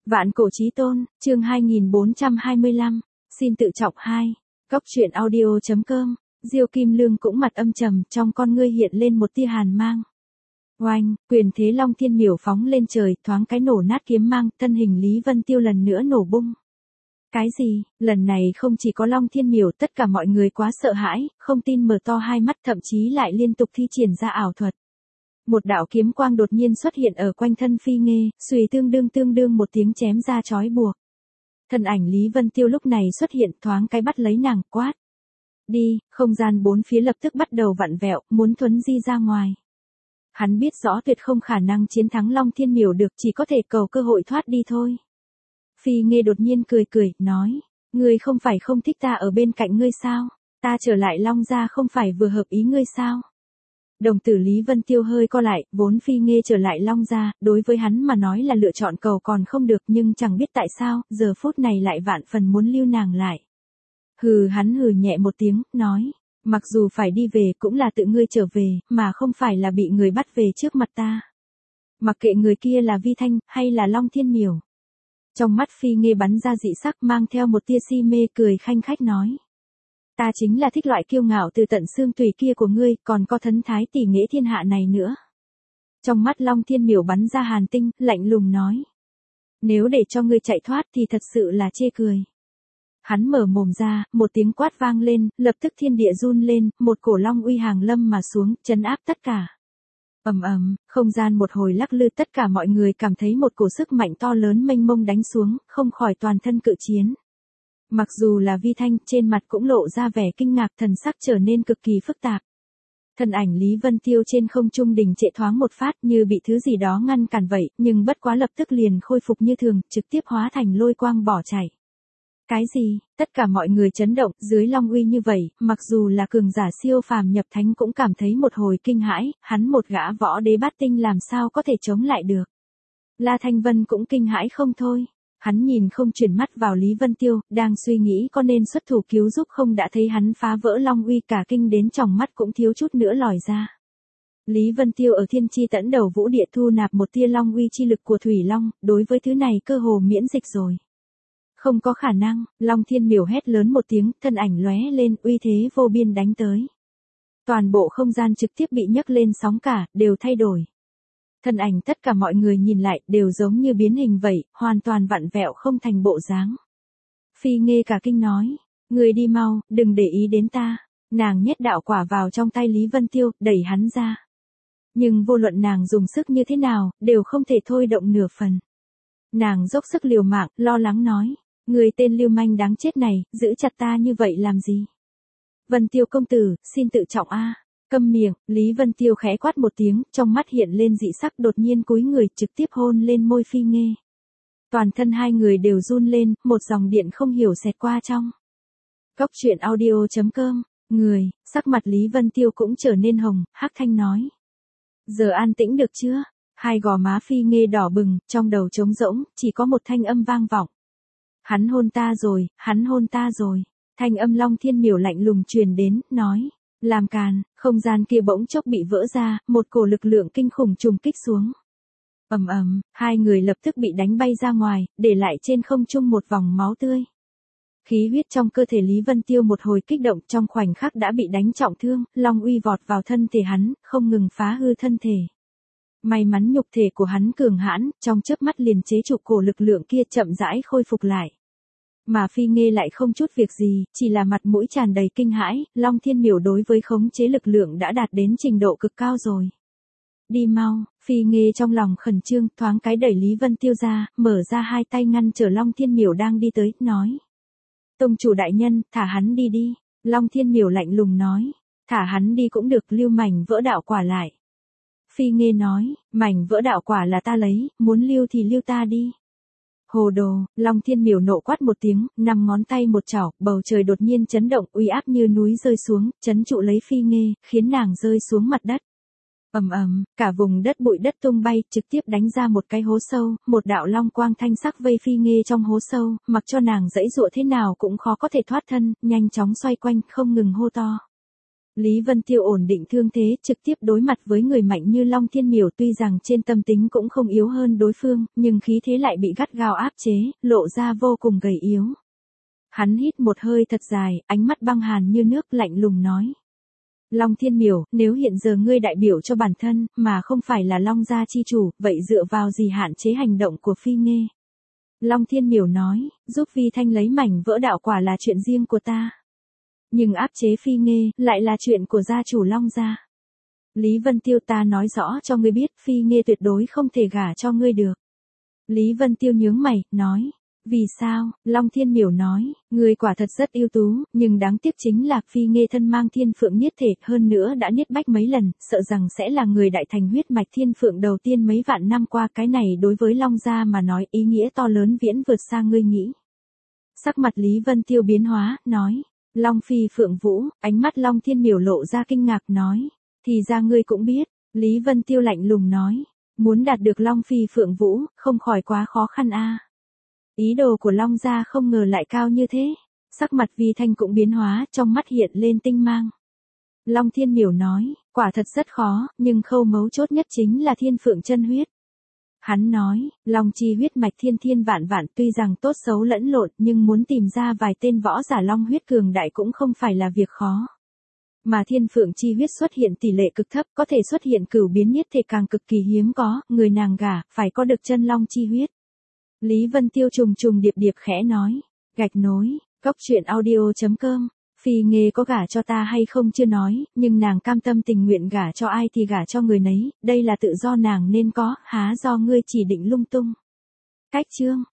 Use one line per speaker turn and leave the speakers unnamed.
Vạn cổ chí tôn, chương 2425, xin tự trọng 2. Góc truyện audio.com, Diêu Kim Lương cũng mặt âm trầm, trong con ngươi hiện lên một tia hàn mang. Oanh, quyền thế Long Thiên Miểu phóng lên trời, thoáng cái nổ nát kiếm mang, thân hình Lý Vân Tiêu lần nữa nổ bung. Cái gì, lần này không chỉ có Long Thiên Miểu, tất cả mọi người quá sợ hãi, không tin mở to hai mắt, thậm chí lại liên tục thi triển ra ảo thuật. Một đạo kiếm quang đột nhiên xuất hiện ở quanh thân Phi Nghê, xuy tương đương một tiếng chém ra chói buộc. Thân ảnh Lý Vân Tiêu lúc này xuất hiện, thoáng cái bắt lấy nàng, quát. Đi, không gian bốn phía lập tức bắt đầu vặn vẹo, muốn thuấn di ra ngoài. Hắn biết rõ tuyệt không khả năng chiến thắng Long Thiên Miểu được, chỉ có thể cầu cơ hội thoát đi thôi. Phi Nghê đột nhiên cười, nói, ngươi không phải không thích ta ở bên cạnh ngươi sao? Ta trở lại Long gia không phải vừa hợp ý ngươi sao? Đồng tử Lý Vân Tiêu hơi co lại, vốn Phi Nghê trở lại Long gia, đối với hắn mà nói là lựa chọn cầu còn không được, nhưng chẳng biết tại sao, giờ phút này lại vạn phần muốn lưu nàng lại. Hắn hừ nhẹ một tiếng, nói, mặc dù phải đi về cũng là tự ngươi trở về, mà không phải là bị người bắt về trước mặt ta. Mặc kệ người kia là Vi Thanh, hay là Long Thiên Miểu. Trong mắt Phi Nghê bắn ra dị sắc, mang theo một tia si mê, cười khanh khách nói. Ta chính là thích loại kiêu ngạo từ tận xương tùy kia của ngươi, còn có thấn thái tỷ nghệ thiên hạ này nữa. Trong mắt Long Thiên Miểu bắn ra hàn tinh, lạnh lùng nói. Nếu để cho ngươi chạy thoát thì thật sự là chê cười. Hắn mở mồm ra, một tiếng quát vang lên, lập tức thiên địa run lên, một cổ long uy hàng lâm mà xuống, trấn áp tất cả. Ầm, không gian một hồi lắc lư, tất cả mọi người cảm thấy một cổ sức mạnh to lớn mênh mông đánh xuống, không khỏi toàn thân cự chiến. Mặc dù là Vi Thanh, trên mặt cũng lộ ra vẻ kinh ngạc, thần sắc trở nên cực kỳ phức tạp. Thân ảnh Lý Vân Tiêu trên không trung đình trệ thoáng một phát, như bị thứ gì đó ngăn cản vậy, nhưng bất quá lập tức liền khôi phục như thường, trực tiếp hóa thành lôi quang bỏ chạy. Cái gì? Tất cả mọi người chấn động, dưới long uy như vậy, mặc dù là cường giả siêu phàm nhập thánh cũng cảm thấy một hồi kinh hãi, hắn một gã võ đế bát tinh làm sao có thể chống lại được. La Thanh Vân cũng kinh hãi không thôi. Hắn nhìn không chuyển mắt vào Lý Vân Tiêu, đang suy nghĩ có nên xuất thủ cứu giúp không, đã thấy hắn phá vỡ long uy, cả kinh đến tròng mắt cũng thiếu chút nữa lòi ra. Lý Vân Tiêu ở thiên chi tẫn đầu vũ địa thu nạp một tia long uy chi lực của Thủy Long, đối với thứ này cơ hồ miễn dịch rồi. Không có khả năng, Long Thiên Miểu hét lớn một tiếng, thân ảnh lóe lên, uy thế vô biên đánh tới. Toàn bộ không gian trực tiếp bị nhấc lên sóng cả, đều thay đổi. Thân ảnh tất cả mọi người nhìn lại, đều giống như biến hình vậy, hoàn toàn vặn vẹo không thành bộ dáng. Phi Nghê cả kinh nói, người đi mau, đừng để ý đến ta. Nàng nhét đạo quả vào trong tay Lý Vân Tiêu, đẩy hắn ra. Nhưng vô luận nàng dùng sức như thế nào, đều không thể thôi động nửa phần. Nàng dốc sức liều mạng, lo lắng nói, người tên lưu manh đáng chết này, giữ chặt ta như vậy làm gì? Vân Tiêu công tử, xin tự trọng a. Câm miệng, Lý Vân Tiêu khẽ quát một tiếng, trong mắt hiện lên dị sắc, đột nhiên cúi người trực tiếp hôn lên môi Phi Nghê. Toàn thân hai người đều run lên, một dòng điện không hiểu xẹt qua trong. Góc truyện audio.com, sắc mặt Lý Vân Tiêu cũng trở nên hồng, hắc thanh nói. Giờ an tĩnh được chưa? Hai gò má Phi Nghê đỏ bừng, trong đầu trống rỗng, chỉ có một thanh âm vang vọng. Hắn hôn ta rồi. Thanh âm Long Thiên Miểu lạnh lùng truyền đến, nói. Làm càn, không gian kia bỗng chốc bị vỡ ra, một cổ lực lượng kinh khủng trùng kích xuống. Ầm, hai người lập tức bị đánh bay ra ngoài, để lại trên không trung một vòng máu tươi. Khí huyết trong cơ thể Lý Vân Tiêu một hồi kích động, trong khoảnh khắc đã bị đánh trọng thương, long uy vọt vào thân thể hắn, không ngừng phá hư thân thể. May mắn nhục thể của hắn cường hãn, trong chớp mắt liền chế trụ cổ lực lượng kia, chậm rãi khôi phục lại. Mà Phi Nghê lại không chút việc gì, chỉ là mặt mũi tràn đầy kinh hãi, Long Thiên Miểu đối với khống chế lực lượng đã đạt đến trình độ cực cao rồi. Đi mau, Phi Nghê trong lòng khẩn trương, thoáng cái đẩy Lý Vân Tiêu ra, mở ra hai tay ngăn trở Long Thiên Miểu đang đi tới, nói. Tông chủ đại nhân, thả hắn đi đi. Long Thiên Miểu lạnh lùng nói. Thả hắn đi cũng được, lưu mảnh vỡ đạo quả lại. Phi Nghê nói, mảnh vỡ đạo quả là ta lấy, muốn lưu thì lưu ta đi. Hồ đồ, Long Thiên Miểu nộ quát một tiếng, 5 ngón tay một chảo, bầu trời đột nhiên chấn động, uy áp như núi rơi xuống, chấn trụ lấy Phi Nghê, khiến nàng rơi xuống mặt đất. Ầm, cả vùng đất bụi đất tung bay, trực tiếp đánh ra một cái hố sâu, một đạo long quang thanh sắc vây Phi Nghê trong hố sâu, mặc cho nàng giãy giụa thế nào cũng khó có thể thoát thân, nhanh chóng xoay quanh, không ngừng hô to. Lý Vân Tiêu ổn định thương thế, trực tiếp đối mặt với người mạnh như Long Thiên Miểu, tuy rằng trên tâm tính cũng không yếu hơn đối phương, nhưng khí thế lại bị gắt gao áp chế, lộ ra vô cùng gầy yếu. Hắn hít một hơi thật dài, ánh mắt băng hàn như nước, lạnh lùng nói. Long Thiên Miểu, nếu hiện giờ ngươi đại biểu cho bản thân, mà không phải là Long gia chi chủ, vậy dựa vào gì hạn chế hành động của Phi Nghê? Long Thiên Miểu nói, giúp Vi Thanh lấy mảnh vỡ đạo quả là chuyện riêng của ta. Nhưng áp chế Phi Nghê, lại là chuyện của gia chủ Long gia. Lý Vân Tiêu, ta nói rõ cho ngươi biết, Phi Nghê tuyệt đối không thể gả cho ngươi được. Lý Vân Tiêu nhướng mày, nói. Vì sao? Long Thiên Miểu nói, ngươi quả thật rất ưu tú, nhưng đáng tiếc chính là Phi Nghê thân mang thiên phượng niết thể, hơn nữa đã niết bách mấy lần, sợ rằng sẽ là người đại thành huyết mạch thiên phượng đầu tiên mấy vạn năm qua, cái này đối với Long gia mà nói ý nghĩa to lớn viễn vượt xa ngươi nghĩ. Sắc mặt Lý Vân Tiêu biến hóa, nói, Long Phi Phượng Vũ, ánh mắt Long Thiên Miểu lộ ra kinh ngạc, nói, thì ra ngươi cũng biết. Lý Vân Tiêu lạnh lùng nói, muốn đạt được Long Phi Phượng Vũ, không khỏi quá khó khăn a. Ý đồ của Long gia không ngờ lại cao như thế. Sắc mặt Vi Thanh cũng biến hóa, trong mắt hiện lên tinh mang. Long Thiên Miểu nói, quả thật rất khó, nhưng khâu mấu chốt nhất chính là thiên phượng chân huyết. Hắn nói, Long chi huyết mạch thiên thiên vạn vạn, tuy rằng tốt xấu lẫn lộn, nhưng muốn tìm ra vài tên võ giả Long huyết cường đại cũng không phải là việc khó. Mà thiên phượng chi huyết xuất hiện tỷ lệ cực thấp, có thể xuất hiện cửu biến niết thể càng cực kỳ hiếm có, người nàng gả, phải có được chân Long chi huyết. Lý Vân Tiêu trùng trùng điệp điệp khẽ nói, gạch nối, coctruyện.audio.com, Phi Nghê có gả cho ta hay không chưa nói, nhưng nàng cam tâm tình nguyện gả cho ai thì gả cho người nấy, đây là tự do nàng nên có, há do ngươi chỉ định lung tung. Cách chương.